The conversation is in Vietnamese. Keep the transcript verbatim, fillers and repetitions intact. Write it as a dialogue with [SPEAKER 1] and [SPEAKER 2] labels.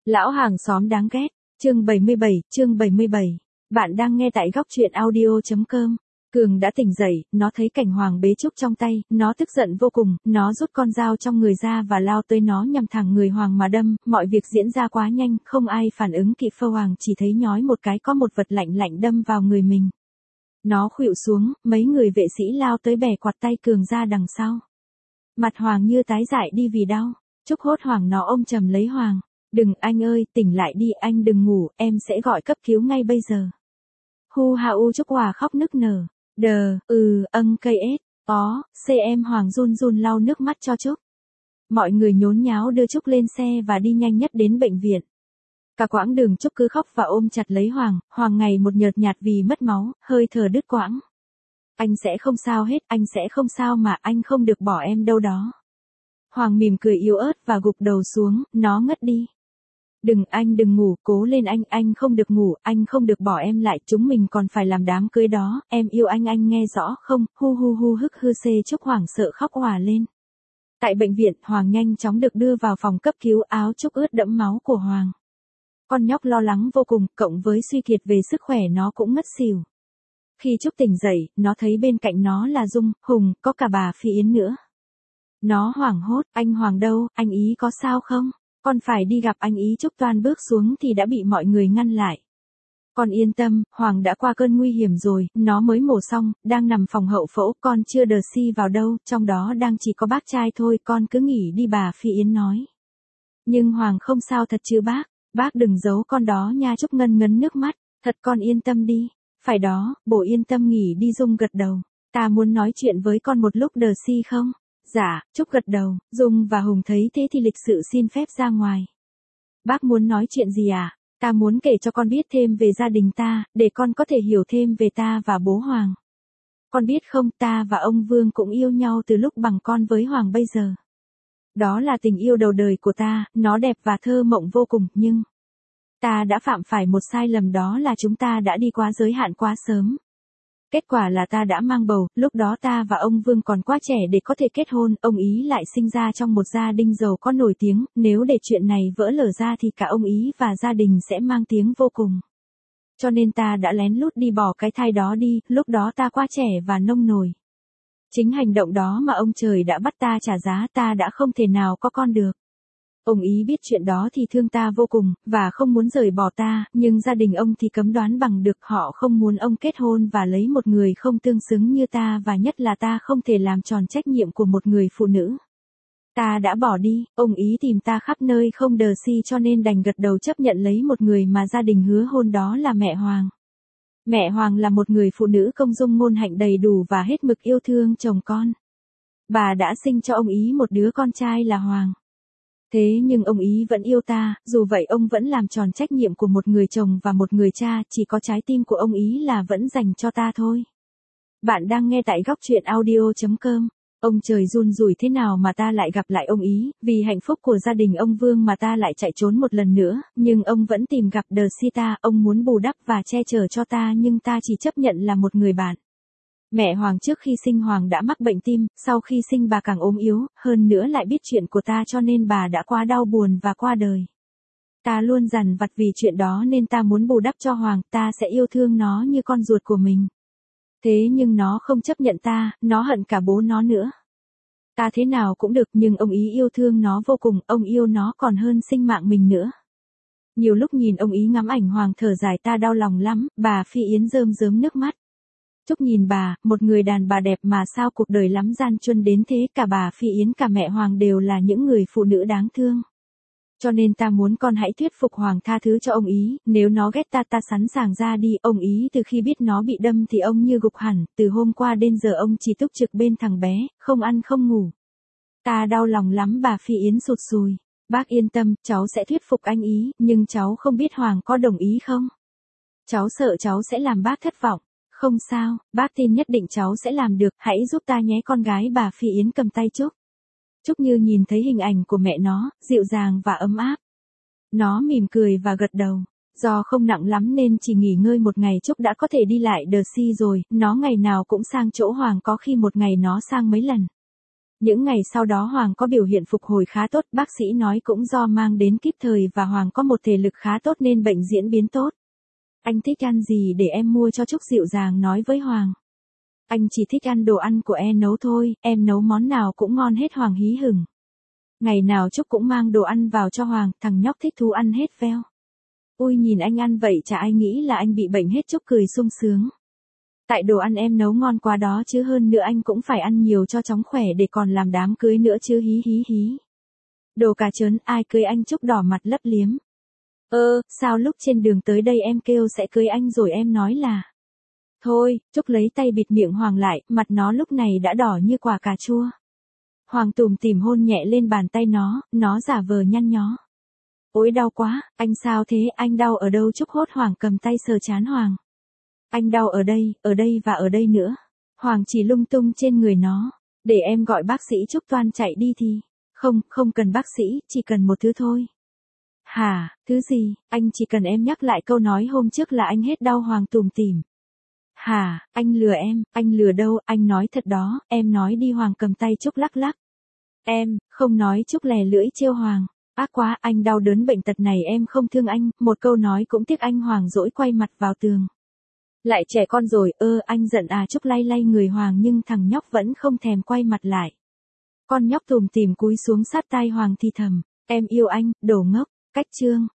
[SPEAKER 1] Lão hàng xóm đáng ghét, chương bảy mươi bảy, chương bảy mươi bảy. Bạn đang nghe tại góc truyện audio chấm com. Cường đã tỉnh dậy, nó thấy cảnh Hoàng bế Trúc trong tay, nó tức giận vô cùng, nó rút con dao trong người ra và lao tới nó nhằm thẳng người Hoàng mà đâm, mọi việc diễn ra quá nhanh, không ai phản ứng kịp. Phơ Hoàng chỉ thấy nhói một cái có một vật lạnh lạnh đâm vào người mình. Nó khuỵu xuống, mấy người vệ sĩ lao tới bẻ quạt tay Cường ra đằng sau. Mặt Hoàng như tái dại đi vì đau, Trúc hốt hoảng nó ôm chầm lấy Hoàng. Đừng anh ơi, tỉnh lại đi, anh đừng ngủ, em sẽ gọi cấp cứu ngay bây giờ. Hu ha u Trúc Hòa khóc nức nở. Đờ, ừ, âng cây ết, có, xê em Hoàng run run lau nước mắt cho Trúc. Mọi người nhốn nháo đưa Trúc lên xe và đi nhanh nhất đến bệnh viện. Cả quãng đường Trúc cứ khóc và ôm chặt lấy Hoàng, Hoàng ngày một nhợt nhạt vì mất máu, hơi thở đứt quãng. Anh sẽ không sao hết, anh sẽ không sao mà, anh không được bỏ em đâu đó. Hoàng mỉm cười yếu ớt và gục đầu xuống, nó ngất đi. Đừng anh đừng ngủ, cố lên anh, anh không được ngủ, anh không được bỏ em lại, chúng mình còn phải làm đám cưới đó, em yêu anh anh nghe rõ không, hu hu hu hức hư xê Trúc hoảng sợ khóc òa lên. Tại bệnh viện, Hoàng nhanh chóng được đưa vào phòng cấp cứu, áo Trúc ướt đẫm máu của Hoàng. Con nhóc lo lắng vô cùng, cộng với suy kiệt về sức khỏe nó cũng ngất xỉu. Khi Trúc tỉnh dậy, nó thấy bên cạnh nó là Dung, Hùng, có cả bà Phi Yến nữa. Nó hoảng hốt, anh Hoàng đâu, anh ý có sao không? Con phải đi gặp anh ý. Trúc toan bước xuống thì đã bị mọi người ngăn lại. Con yên tâm, Hoàng đã qua cơn nguy hiểm rồi, nó mới mổ xong, đang nằm phòng hậu phẫu, con chưa đờ si vào đâu, trong đó đang chỉ có bác trai thôi, con cứ nghỉ đi, bà Phi Yến nói. Nhưng Hoàng không sao thật chứ bác, bác đừng giấu con đó nha. Trúc ngân ngấn nước mắt, thật con yên tâm đi. Phải đó, bố yên tâm nghỉ đi. Dung gật đầu, ta muốn nói chuyện với con một lúc, đờ si không? Dạ, Trúc gật đầu, Dung và Hùng thấy thế thì lịch sự xin phép ra ngoài. Bác muốn nói chuyện gì à? Ta muốn kể cho con biết thêm về gia đình ta, để con có thể hiểu thêm về ta và bố Hoàng. Con biết không, ta và ông Vương cũng yêu nhau từ lúc bằng con với Hoàng bây giờ. Đó là tình yêu đầu đời của ta, nó đẹp và thơ mộng vô cùng, nhưng ta đã phạm phải một sai lầm, đó là chúng ta đã đi quá giới hạn quá sớm. Kết quả là ta đã mang bầu, lúc đó ta và ông Vương còn quá trẻ để có thể kết hôn, ông ý lại sinh ra trong một gia đình giàu có nổi tiếng, nếu để chuyện này vỡ lở ra thì cả ông ý và gia đình sẽ mang tiếng vô cùng. Cho nên ta đã lén lút đi bỏ cái thai đó đi, lúc đó ta quá trẻ và nông nổi. Chính hành động đó mà ông trời đã bắt ta trả giá, ta đã không thể nào có con được. Ông ý biết chuyện đó thì thương ta vô cùng, và không muốn rời bỏ ta, nhưng gia đình ông thì cấm đoán bằng được, họ không muốn ông kết hôn và lấy một người không tương xứng như ta, và nhất là ta không thể làm tròn trách nhiệm của một người phụ nữ. Ta đã bỏ đi, ông ý tìm ta khắp nơi không đờ si, cho nên đành gật đầu chấp nhận lấy một người mà gia đình hứa hôn, đó là mẹ Hoàng. Mẹ Hoàng là một người phụ nữ công dung ngôn hạnh đầy đủ và hết mực yêu thương chồng con. Bà đã sinh cho ông ý một đứa con trai là Hoàng. Thế nhưng ông ý vẫn yêu ta, dù vậy ông vẫn làm tròn trách nhiệm của một người chồng và một người cha, chỉ có trái tim của ông ý là vẫn dành cho ta thôi. Bạn đang nghe tại góc truyện audio chấm com. Ông trời run rủi thế nào mà ta lại gặp lại ông ý, vì hạnh phúc của gia đình ông Vương mà ta lại chạy trốn một lần nữa, nhưng ông vẫn tìm gặp đờ si ta, ông muốn bù đắp và che chở cho ta, nhưng ta chỉ chấp nhận là một người bạn. Mẹ Hoàng trước khi sinh Hoàng đã mắc bệnh tim, sau khi sinh bà càng ốm yếu, hơn nữa lại biết chuyện của ta cho nên bà đã quá đau buồn và qua đời. Ta luôn dằn vặt vì chuyện đó nên ta muốn bù đắp cho Hoàng, ta sẽ yêu thương nó như con ruột của mình. Thế nhưng nó không chấp nhận ta, nó hận cả bố nó nữa. Ta thế nào cũng được, nhưng ông ý yêu thương nó vô cùng, ông yêu nó còn hơn sinh mạng mình nữa. Nhiều lúc nhìn ông ý ngắm ảnh Hoàng thở dài ta đau lòng lắm, bà Phi Yến rơm rớm nước mắt. Trúc nhìn bà, một người đàn bà đẹp mà sao cuộc đời lắm gian truân đến thế, cả bà Phi Yến cả mẹ Hoàng đều là những người phụ nữ đáng thương. Cho nên ta muốn con hãy thuyết phục Hoàng tha thứ cho ông ý, nếu nó ghét ta ta sẵn sàng ra đi. Ông ý từ khi biết nó bị đâm thì ông như gục hẳn, từ hôm qua đến giờ ông chỉ túc trực bên thằng bé, không ăn không ngủ. Ta đau lòng lắm. Bà Phi Yến sụt sùi. Bác yên tâm, cháu sẽ thuyết phục anh ý, nhưng cháu không biết Hoàng có đồng ý không? Cháu sợ cháu sẽ làm bác thất vọng. Không sao, bác tin nhất định cháu sẽ làm được, hãy giúp ta nhé con gái. Bà Phi Yến cầm tay Trúc. Trúc như nhìn thấy hình ảnh của mẹ nó, dịu dàng và ấm áp. Nó mỉm cười và gật đầu. Do không nặng lắm nên chỉ nghỉ ngơi một ngày Trúc đã có thể đi lại đờ si rồi, nó ngày nào cũng sang chỗ Hoàng, có khi một ngày nó sang mấy lần. Những ngày sau đó Hoàng có biểu hiện phục hồi khá tốt, bác sĩ nói cũng do mang đến kịp thời và Hoàng có một thể lực khá tốt nên bệnh diễn biến tốt. Anh thích ăn gì để em mua cho Trúc, dịu dàng nói với Hoàng. Anh chỉ thích ăn đồ ăn của em nấu thôi, em nấu món nào cũng ngon hết, Hoàng hí hửng. Ngày nào Trúc cũng mang đồ ăn vào cho Hoàng, thằng nhóc thích thú ăn hết veo. Ui nhìn anh ăn vậy chả ai nghĩ là anh bị bệnh hết, Trúc cười sung sướng. Tại đồ ăn em nấu ngon quá đó chứ, hơn nữa anh cũng phải ăn nhiều cho chóng khỏe để còn làm đám cưới nữa chứ, hí hí hí. Đồ cà chớn, ai cưới anh, Trúc đỏ mặt lấp liếm. Ơ, sao lúc trên đường tới đây em kêu sẽ cưới anh rồi em nói là. Thôi, Trúc lấy tay bịt miệng Hoàng lại, mặt nó lúc này đã đỏ như quả cà chua. Hoàng tủm tỉm hôn nhẹ lên bàn tay nó, nó giả vờ nhăn nhó. Ôi đau quá, anh sao thế, anh đau ở đâu? Trúc hốt hoảng cầm tay sờ trán Hoàng. Anh đau ở đây, ở đây và ở đây nữa. Hoàng chỉ lung tung trên người nó. Để em gọi bác sĩ, Trúc toan chạy đi thì. Không, không cần bác sĩ, chỉ cần một thứ thôi. Hả, thứ gì? Anh chỉ cần em nhắc lại câu nói hôm trước là anh hết đau. Hoàng tủm tỉm. Hả, anh lừa em, anh lừa đâu, anh nói thật đó, em nói đi. Hoàng cầm tay Trúc lắc lắc. Em, không nói. Trúc lè lưỡi trêu Hoàng. Ác quá, anh đau đớn bệnh tật này em không thương anh, một câu nói cũng tiếc anh. Hoàng dỗi quay mặt vào tường. Lại trẻ con rồi, ơ anh giận à? Trúc lay lay người Hoàng nhưng thằng nhóc vẫn không thèm quay mặt lại. Con nhóc tủm tỉm cúi xuống sát tai Hoàng thì thầm, em yêu anh, đồ ngốc, cách chương.